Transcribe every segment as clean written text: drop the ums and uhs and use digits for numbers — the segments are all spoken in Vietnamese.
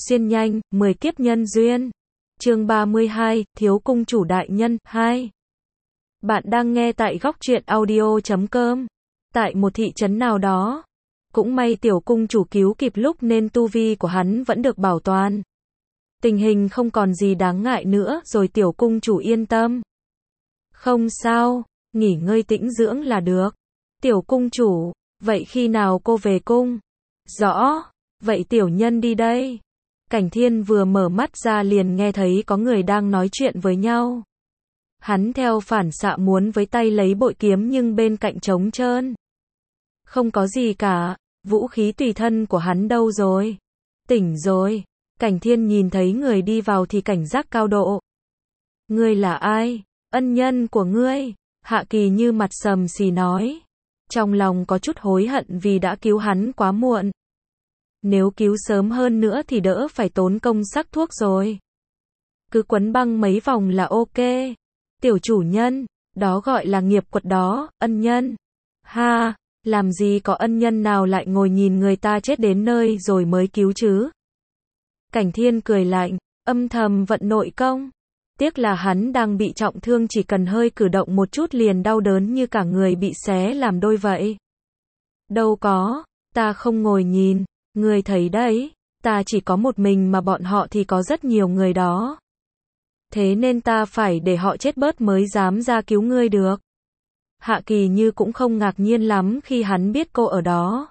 Xuyên nhanh, 10 kiếp nhân duyên. Chương 32, Thiếu cung chủ đại nhân, 2. Bạn đang nghe tại góc truyện audio.com. Tại một thị trấn nào đó. Cũng may tiểu cung chủ cứu kịp lúc nên tu vi của hắn vẫn được bảo toàn. Tình hình không còn gì đáng ngại nữa rồi tiểu cung chủ yên tâm. Không sao, nghỉ ngơi tĩnh dưỡng là được. Tiểu cung chủ, vậy khi nào cô về cung? Rõ, vậy tiểu nhân đi đây. Cảnh Thiên vừa mở mắt ra liền nghe thấy có người đang nói chuyện với nhau. Hắn theo phản xạ muốn với tay lấy bội kiếm nhưng bên cạnh trống trơn. Không có gì cả, vũ khí tùy thân của hắn đâu rồi? Tỉnh rồi. Cảnh Thiên nhìn thấy người đi vào thì cảnh giác cao độ. Ngươi là ai? Ân nhân của ngươi. Hạ Kỳ Như mặt sầm xì nói. Trong lòng có chút hối hận vì đã cứu hắn quá muộn. Nếu cứu sớm hơn nữa thì đỡ phải tốn công sắc thuốc rồi. Cứ quấn băng mấy vòng là ok. Tiểu chủ nhân, đó gọi là nghiệp quật đó, ân nhân. Ha, làm gì có ân nhân nào lại ngồi nhìn người ta chết đến nơi rồi mới cứu chứ. Cảnh Thiên cười lạnh, âm thầm vận nội công. Tiếc là hắn đang bị trọng thương, chỉ cần hơi cử động một chút liền đau đớn như cả người bị xé làm đôi vậy. Đâu có, ta không ngồi nhìn. Ngươi thấy đấy, ta chỉ có một mình mà bọn họ thì có rất nhiều người đó. Thế nên ta phải để họ chết bớt mới dám ra cứu ngươi được. Hạ Kỳ Như cũng không ngạc nhiên lắm khi hắn biết cô ở đó.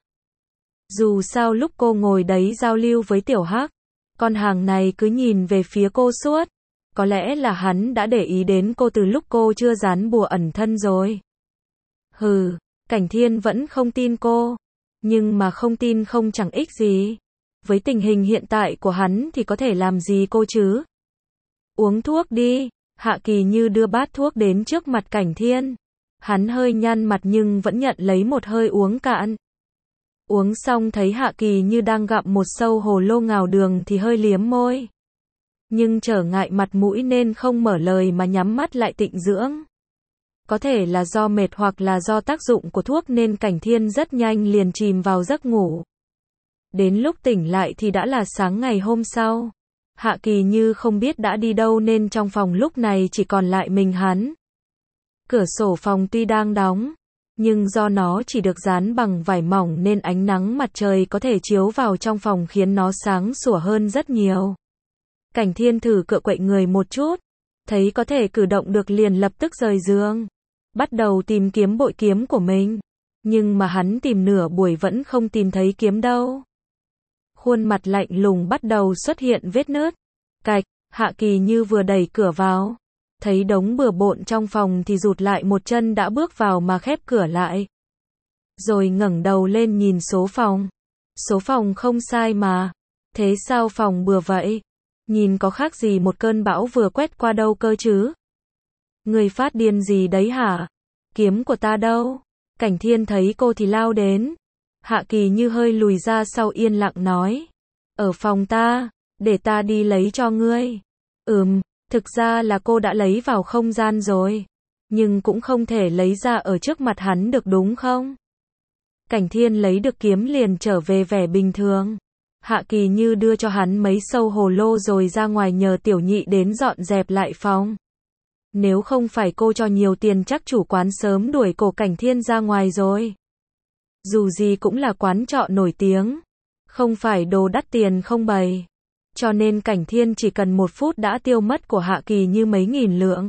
Dù sao lúc cô ngồi đấy giao lưu với Tiểu Hắc, con hàng này cứ nhìn về phía cô suốt. Có lẽ là hắn đã để ý đến cô từ lúc cô chưa dán bùa ẩn thân rồi. Hừ, Cảnh Thiên vẫn không tin cô. Nhưng mà không tin không chẳng ích gì. Với tình hình hiện tại của hắn thì có thể làm gì cô chứ? Uống thuốc đi. Hạ Kỳ Như đưa bát thuốc đến trước mặt Cảnh Thiên. Hắn hơi nhăn mặt nhưng vẫn nhận lấy một hơi uống cạn. Uống xong thấy Hạ Kỳ Như đang gặm một sâu hồ lô ngào đường thì hơi liếm môi. Nhưng trở ngại mặt mũi nên không mở lời mà nhắm mắt lại tịnh dưỡng. Có thể là do mệt hoặc là do tác dụng của thuốc nên Cảnh Thiên rất nhanh liền chìm vào giấc ngủ. Đến lúc tỉnh lại thì đã là sáng ngày hôm sau. Hạ Kỳ Như không biết đã đi đâu nên trong phòng lúc này chỉ còn lại mình hắn. Cửa sổ phòng tuy đang đóng, nhưng do nó chỉ được dán bằng vải mỏng nên ánh nắng mặt trời có thể chiếu vào trong phòng khiến nó sáng sủa hơn rất nhiều. Cảnh Thiên thử cựa quậy người một chút, thấy có thể cử động được liền lập tức rời giường. Bắt đầu tìm kiếm bội kiếm của mình. Nhưng mà hắn tìm nửa buổi vẫn không tìm thấy kiếm đâu. Khuôn mặt lạnh lùng bắt đầu xuất hiện vết nứt. Cạch, Hạ Kỳ Như vừa đẩy cửa vào. Thấy đống bừa bộn trong phòng thì rụt lại một chân đã bước vào mà khép cửa lại. Rồi ngẩng đầu lên nhìn số phòng. Số phòng không sai mà. Thế sao phòng bừa vậy? Nhìn có khác gì một cơn bão vừa quét qua đâu cơ chứ? Người phát điên gì đấy hả? Kiếm của ta đâu? Cảnh Thiên thấy cô thì lao đến. Hạ Kỳ Như hơi lùi ra sau yên lặng nói. Ở phòng ta, để ta đi lấy cho ngươi. Thực ra là cô đã lấy vào không gian rồi. Nhưng cũng không thể lấy ra ở trước mặt hắn được đúng không? Cảnh Thiên lấy được kiếm liền trở về vẻ bình thường. Hạ Kỳ Như đưa cho hắn mấy sâu hồ lô rồi ra ngoài nhờ tiểu nhị đến dọn dẹp lại phòng. Nếu không phải cô cho nhiều tiền chắc chủ quán sớm đuổi cổ Cảnh Thiên ra ngoài rồi. Dù gì cũng là quán trọ nổi tiếng. Không phải đồ đắt tiền không bày. Cho nên Cảnh Thiên chỉ cần 1 phút đã tiêu mất của Hạ Kỳ Như mấy nghìn lượng.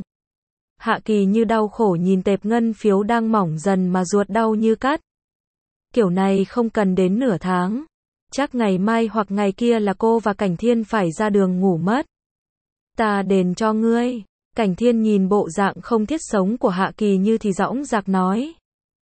Hạ Kỳ Như đau khổ nhìn tệp ngân phiếu đang mỏng dần mà ruột đau như cắt. Kiểu này không cần đến nửa tháng. Chắc ngày mai hoặc ngày kia là cô và Cảnh Thiên phải ra đường ngủ mất. Ta đền cho ngươi. Cảnh Thiên nhìn bộ dạng không thiết sống của Hạ Kỳ Như thì dõng dạc nói.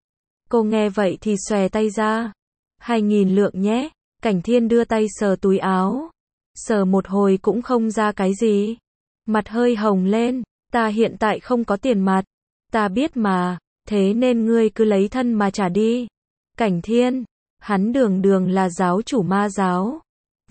Cô nghe vậy thì xòe tay ra. 2.000 lượng nhé. Cảnh Thiên đưa tay sờ túi áo. Sờ một hồi cũng không ra cái gì. Mặt hơi hồng lên. Ta hiện tại không có tiền mặt. Ta biết mà. Thế nên ngươi cứ lấy thân mà trả đi. Cảnh Thiên. Hắn đường là giáo chủ ma giáo.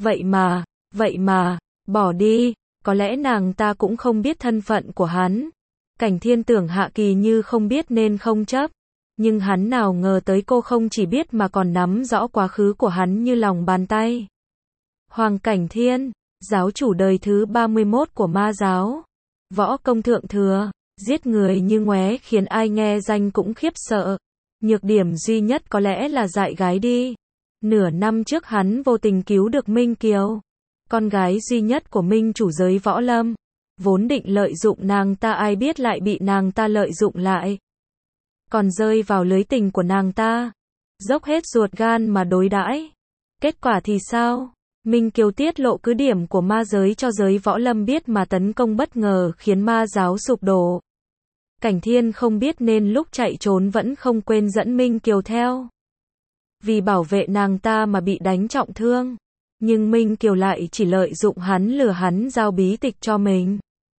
Vậy mà. Bỏ đi. Có lẽ nàng ta cũng không biết thân phận của hắn. Cảnh Thiên tưởng Hạ Kỳ Như không biết nên không chấp. Nhưng hắn nào ngờ tới cô không chỉ biết mà còn nắm rõ quá khứ của hắn như lòng bàn tay. Hoàng Cảnh Thiên, giáo chủ đời thứ 31 của ma giáo. Võ công thượng thừa, giết người như ngoé khiến ai nghe danh cũng khiếp sợ. Nhược điểm duy nhất có lẽ là dại gái đi. Nửa năm trước hắn vô tình cứu được Minh Kiều, con gái duy nhất của Minh chủ giới võ lâm. Vốn định lợi dụng nàng ta, ai biết lại bị nàng ta lợi dụng lại. Còn rơi vào lưới tình của nàng ta. Dốc hết ruột gan mà đối đãi. Kết quả thì sao? Minh Kiều tiết lộ cứ điểm của ma giới cho giới võ lâm biết mà tấn công bất ngờ khiến ma giáo sụp đổ. Cảnh Thiên không biết nên lúc chạy trốn vẫn không quên dẫn Minh Kiều theo. Vì bảo vệ nàng ta mà bị đánh trọng thương. Nhưng Minh Kiều lại chỉ lợi dụng hắn, lừa hắn giao bí tịch cho mình.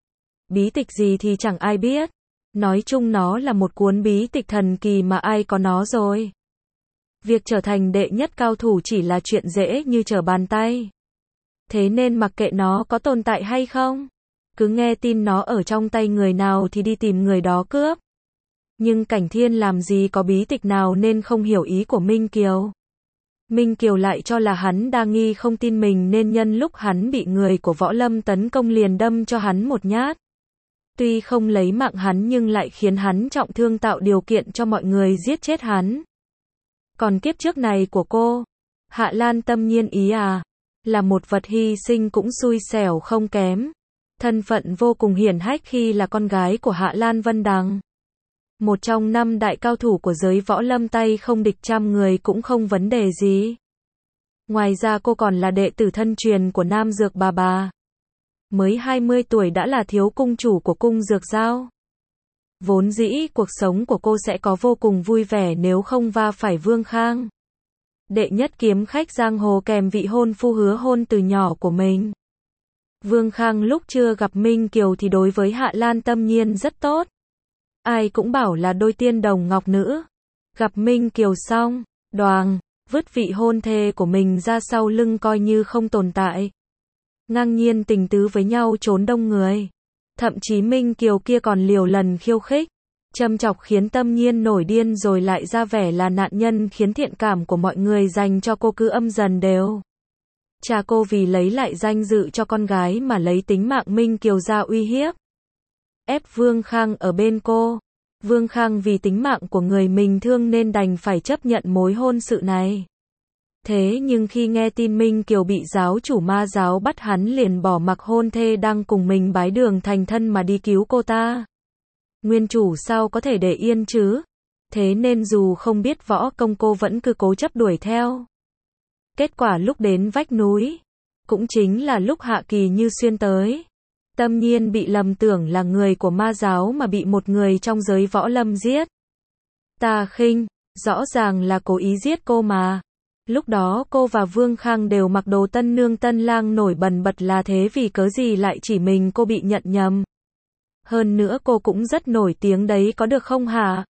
Bí tịch gì thì chẳng ai biết. Nói chung nó là một cuốn bí tịch thần kỳ mà ai có nó rồi. Việc trở thành đệ nhất cao thủ chỉ là chuyện dễ như trở bàn tay. Thế nên mặc kệ nó có tồn tại hay không, cứ nghe tin nó ở trong tay người nào thì đi tìm người đó cướp. Nhưng Cảnh Thiên làm gì có bí tịch nào nên không hiểu ý của Minh Kiều. Minh Kiều lại cho là hắn đa nghi không tin mình nên nhân lúc hắn bị người của võ lâm tấn công liền đâm cho hắn một nhát. Tuy không lấy mạng hắn nhưng lại khiến hắn trọng thương, tạo điều kiện cho mọi người giết chết hắn. Còn kiếp trước này của cô, Hạ Lan Tâm Nhiên ý à, là một vật hy sinh cũng xui xẻo không kém. Thân phận vô cùng hiển hách khi là con gái của Hạ Lan Vân Đằng. Một trong 5 đại cao thủ của giới võ lâm, tay không địch trăm người cũng không vấn đề gì. Ngoài ra cô còn là đệ tử thân truyền của Nam Dược bà. Mới 20 tuổi đã là thiếu cung chủ của cung Dược Giao. Vốn dĩ cuộc sống của cô sẽ có vô cùng vui vẻ nếu không va phải Vương Khang. Đệ nhất kiếm khách giang hồ kèm vị hôn phu hứa hôn từ nhỏ của mình. Vương Khang lúc chưa gặp Minh Kiều thì đối với Hạ Lan Tâm Nhiên rất tốt. Ai cũng bảo là đôi tiên đồng ngọc nữ. Gặp Minh Kiều xong, đoàng, vứt vị hôn thê của mình ra sau lưng coi như không tồn tại. Ngang nhiên tình tứ với nhau trốn đông người. Thậm chí Minh Kiều kia còn liều lần khiêu khích, châm chọc khiến Tâm Nhiên nổi điên rồi lại ra vẻ là nạn nhân, khiến thiện cảm của mọi người dành cho cô cứ âm dần đều. Cha cô vì lấy lại danh dự cho con gái mà lấy tính mạng Minh Kiều ra uy hiếp. Ép Vương Khang ở bên cô. Vương Khang vì tính mạng của người mình thương nên đành phải chấp nhận mối hôn sự này. Thế nhưng khi nghe tin Minh Kiều bị giáo chủ ma giáo bắt, hắn liền bỏ mặc hôn thê đang cùng mình bái đường thành thân mà đi cứu cô ta. Nguyên chủ sao có thể để yên chứ? Thế nên dù không biết võ công cô vẫn cứ cố chấp đuổi theo. Kết quả lúc đến vách núi, cũng chính là lúc Hạ Kỳ Như xuyên tới. Tâm Nhiên bị lầm tưởng là người của ma giáo mà bị một người trong giới võ lâm giết. Ta khinh, rõ ràng là cố ý giết cô mà. Lúc đó cô và Vương Khang đều mặc đồ tân nương tân lang nổi bần bật, là thế vì cớ gì lại chỉ mình cô bị nhận nhầm. Hơn nữa cô cũng rất nổi tiếng đấy, có được không hả?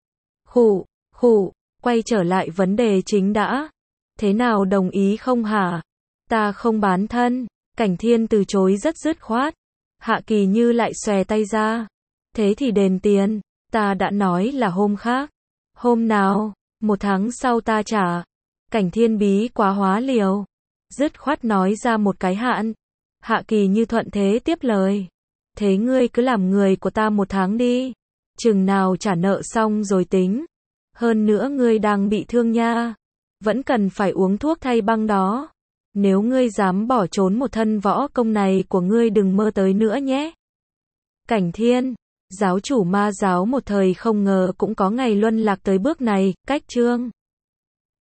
Khụ, quay trở lại vấn đề chính đã. Thế nào, đồng ý không hả? Ta không bán thân. Cảnh Thiên từ chối rất dứt khoát. Hạ Kỳ Như lại xòe tay ra. Thế thì đền tiền. Ta đã nói là hôm khác. Hôm nào? 1 tháng sau ta trả. Cảnh Thiên bí quá hóa liều. Dứt khoát nói ra một cái hạn. Hạ Kỳ Như thuận thế tiếp lời. Thế ngươi cứ làm người của ta 1 tháng đi. Chừng nào trả nợ xong rồi tính. Hơn nữa ngươi đang bị thương nha. Vẫn cần phải uống thuốc thay băng đó. Nếu ngươi dám bỏ trốn, một thân võ công này của ngươi đừng mơ tới nữa nhé. Cảnh Thiên, giáo chủ ma giáo một thời không ngờ cũng có ngày luân lạc tới bước này. Cách chương